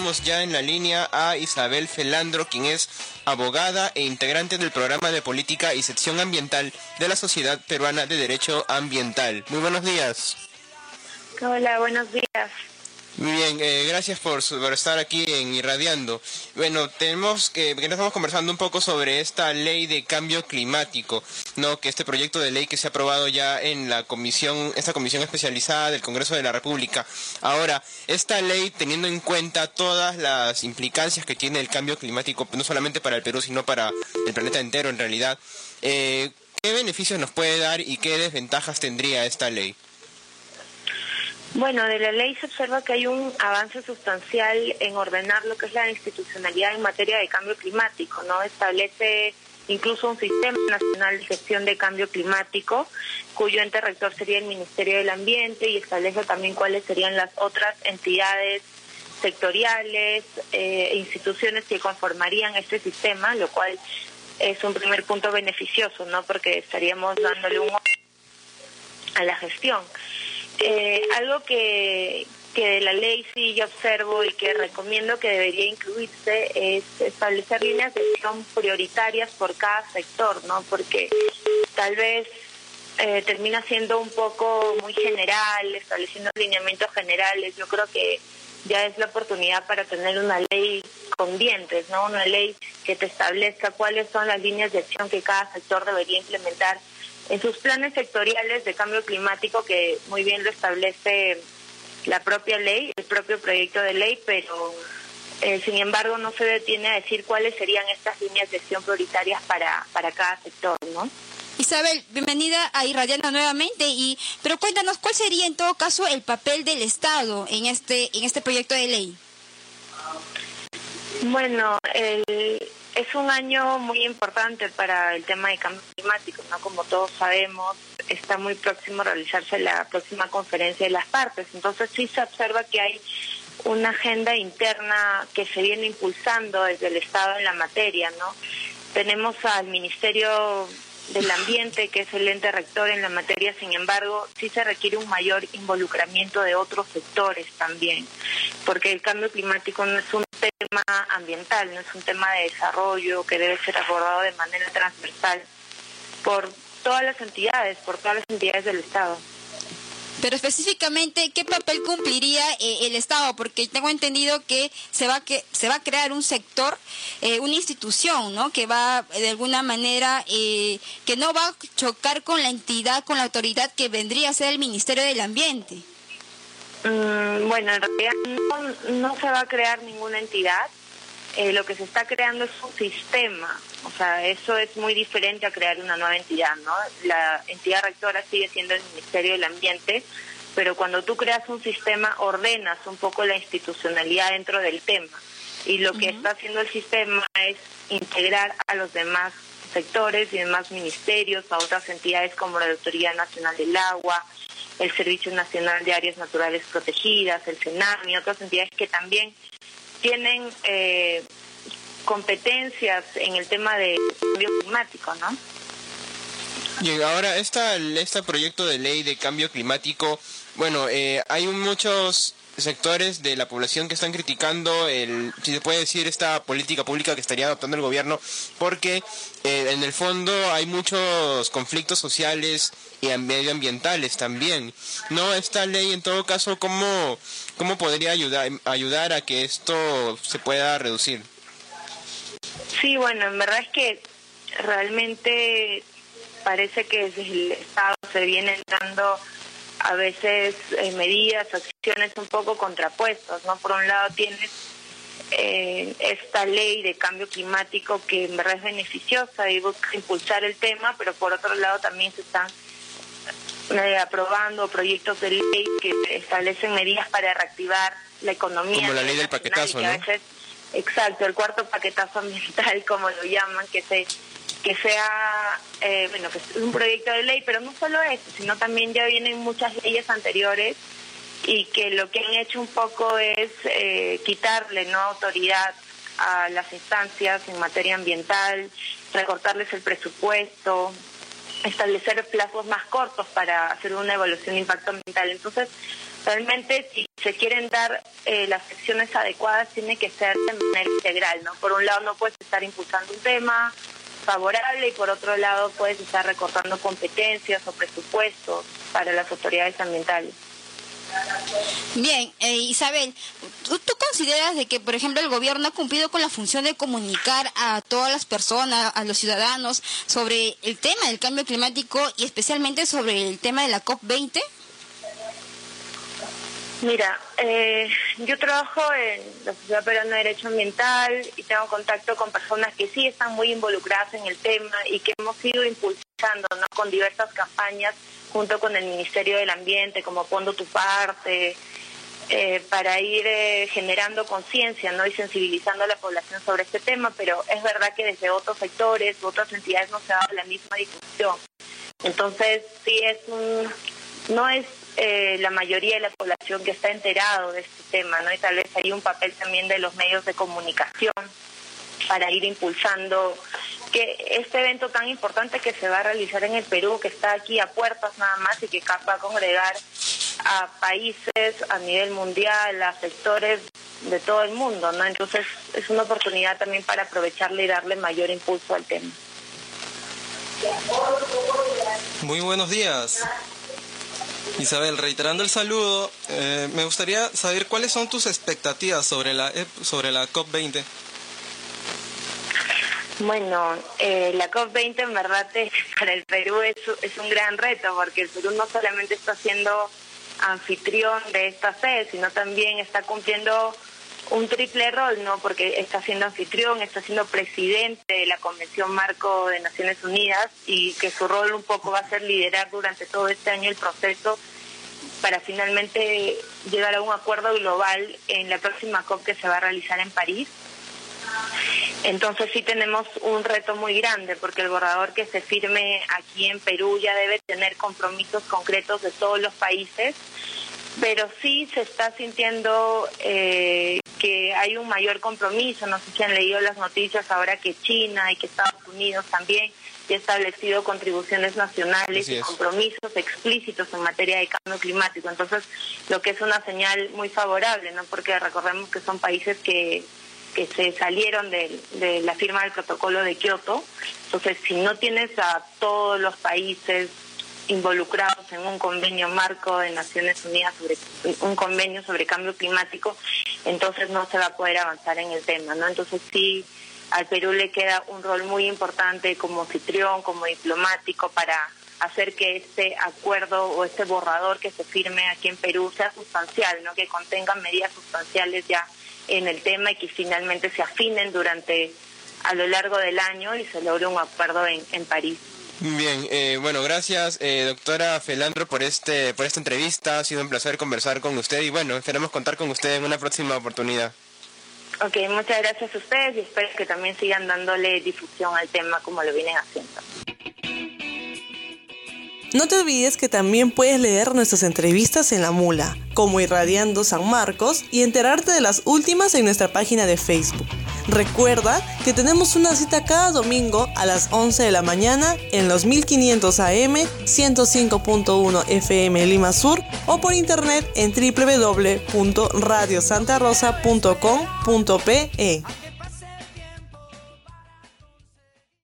tenemos ya en la línea a Isabel Felandro, quien es abogada e integrante del programa de política y sección ambiental de la Sociedad Peruana de Derecho Ambiental. Muy buenos días. Hola, buenos días. Muy bien, gracias por estar aquí en Irradiando. Bueno, estamos conversando un poco sobre esta ley de cambio climático, ¿no? Que este proyecto de ley que se ha aprobado ya en esta comisión especializada del Congreso de la República. Ahora, esta ley, teniendo en cuenta todas las implicancias que tiene el cambio climático, no solamente para el Perú, sino para el planeta entero en realidad, ¿qué beneficios nos puede dar y qué desventajas tendría esta ley? Bueno, de la ley se observa que hay un avance sustancial en ordenar lo que es la institucionalidad en materia de cambio climático, ¿no? Establece incluso un sistema nacional de gestión de cambio climático, cuyo ente rector sería el Ministerio del Ambiente, y establece también cuáles serían las otras entidades sectoriales e instituciones que conformarían este sistema, lo cual es un primer punto beneficioso, ¿no? Porque estaríamos dándole un a la gestión. Algo que de la ley sí yo observo y que recomiendo que debería incluirse es establecer líneas de acción prioritarias por cada sector, ¿no? Porque tal vez termina siendo un poco muy general, estableciendo lineamientos generales. Yo creo que ya es la oportunidad para tener una ley con dientes, ¿no? Una ley que te establezca cuáles son las líneas de acción que cada sector debería implementar en sus planes sectoriales de cambio climático, que muy bien lo establece la propia ley, el propio proyecto de ley, pero sin embargo no se detiene a decir cuáles serían estas líneas de acción prioritarias para cada sector, ¿no? Isabel, bienvenida a Irradiando nuevamente, pero cuéntanos, ¿cuál sería en todo caso el papel del Estado en este proyecto de ley? Bueno, es un año muy importante para el tema de cambio climático, ¿no? Como todos sabemos, está muy próximo a realizarse la próxima conferencia de las partes. Entonces sí se observa que hay una agenda interna que se viene impulsando desde el Estado en la materia, ¿no? Tenemos al Ministerio del Ambiente, que es el ente rector en la materia. Sin embargo, sí se requiere un mayor involucramiento de otros sectores también, porque el cambio climático no es un tema ambiental, no es un tema de desarrollo que debe ser abordado de manera transversal por todas las entidades del Estado. Pero específicamente, ¿qué papel cumpliría el Estado? Porque tengo entendido que se va a crear un sector, una institución, ¿no? Que va de alguna manera, que no va a chocar con la entidad, con la autoridad que vendría a ser el Ministerio del Ambiente. Bueno, en realidad no se va a crear ninguna entidad. Lo que se está creando es un sistema, o sea, eso es muy diferente a crear una nueva entidad, ¿no? La entidad rectora sigue siendo el Ministerio del Ambiente, pero cuando tú creas un sistema, ordenas un poco la institucionalidad dentro del tema, y lo que está haciendo el sistema es integrar a los demás sectores y demás ministerios, a otras entidades como la Autoridad Nacional del Agua, el Servicio Nacional de Áreas Naturales Protegidas, el CENAM y otras entidades que también tienen competencias en el tema de cambio climático, ¿no? Y ahora, este proyecto de ley de cambio climático, bueno, hay muchos sectores de la población que están criticando si se puede decir, esta política pública que estaría adoptando el gobierno, porque en el fondo hay muchos conflictos sociales y medioambientales también, ¿no? Esta ley, en todo caso, ¿cómo podría ayudar a que esto se pueda reducir? Sí, bueno, en verdad es que realmente parece que desde el Estado se vienen dando a veces medidas, acciones un poco contrapuestas, ¿no? Por un lado tienes esta ley de cambio climático que en verdad es beneficiosa y busca impulsar el tema, pero por otro lado también se están aprobando proyectos de ley que establecen medidas para reactivar la economía. Como la ley del paquetazo, ¿no? Exacto, el cuarto paquetazo ambiental, como lo llaman, que sea, bueno, que es un proyecto de ley, pero no solo eso, sino también ya vienen muchas leyes anteriores y que lo que han hecho un poco es quitarle, ¿no?, autoridad a las instancias en materia ambiental, recortarles el presupuesto, establecer plazos más cortos para hacer una evaluación de impacto ambiental. Entonces, Realmente, si se quieren dar las acciones adecuadas, tiene que ser de manera integral, ¿no? Por un lado, no puedes estar impulsando un tema favorable y por otro lado puedes estar recortando competencias o presupuestos para las autoridades ambientales. Bien, Isabel, ¿tú consideras de que, por ejemplo, el gobierno ha cumplido con la función de comunicar a todas las personas, a los ciudadanos, sobre el tema del cambio climático y especialmente sobre el tema de la COP20? Mira, yo trabajo en la Sociedad Peruana de Derecho Ambiental y tengo contacto con personas que sí están muy involucradas en el tema y que hemos ido impulsando, ¿no?, con diversas campañas junto con el Ministerio del Ambiente, como Pondo tu Parte, para ir generando conciencia, ¿no?, y sensibilizando a la población sobre este tema, pero es verdad que desde otros sectores, otras entidades no se ha dado la misma difusión. Entonces, sí no es la mayoría de la población que está enterado de este tema, ¿no? Y tal vez hay un papel también de los medios de comunicación para ir impulsando que este evento tan importante que se va a realizar en el Perú, que está aquí a puertas nada más y que va a congregar a países a nivel mundial, a sectores de todo el mundo, ¿no? Entonces es una oportunidad también para aprovecharle y darle mayor impulso al tema. Muy buenos días. Isabel, reiterando el saludo, me gustaría saber cuáles son tus expectativas sobre la COP20. Bueno, la COP20 en verdad para el Perú es un gran reto, porque el Perú no solamente está siendo anfitrión de esta sede, sino también está cumpliendo un triple rol, ¿no? Porque está siendo anfitrión, está siendo presidente de la Convención Marco de Naciones Unidas y que su rol un poco va a ser liderar durante todo este año el proceso para finalmente llegar a un acuerdo global en la próxima COP que se va a realizar en París. Entonces sí tenemos un reto muy grande porque el borrador que se firme aquí en Perú ya debe tener compromisos concretos de todos los países, pero sí se está sintiendo que hay un mayor compromiso. No sé si han leído las noticias ahora que China y que Estados Unidos también ya ha establecido contribuciones nacionales y compromisos explícitos en materia de cambio climático. Entonces, lo que es una señal muy favorable, ¿no? Porque recordemos que son países que se salieron de la firma del protocolo de Kioto. Entonces, si no tienes a todos los países involucrados en un convenio marco de Naciones Unidas sobre un convenio sobre cambio climático, entonces no se va a poder avanzar en el tema, ¿no? Entonces sí, al Perú le queda un rol muy importante como anfitrión, como diplomático, para hacer que este acuerdo o este borrador que se firme aquí en Perú sea sustancial, ¿no? Que contenga medidas sustanciales ya en el tema y que finalmente se afinen a lo largo del año y se logre un acuerdo en París. Bien, bueno, gracias doctora Felandro por esta entrevista. Ha sido un placer conversar con usted y bueno, esperamos contar con usted en una próxima oportunidad. Ok, muchas gracias a ustedes y espero que también sigan dándole difusión al tema como lo vienen haciendo. No te olvides que también puedes leer nuestras entrevistas en La Mula, como Irradiando San Marcos, y enterarte de las últimas en nuestra página de Facebook. Recuerda que tenemos una cita cada domingo a las 11 de la mañana en los 1500 AM, 105.1 FM Lima Sur o por internet en www.radiosantarosa.com.pe.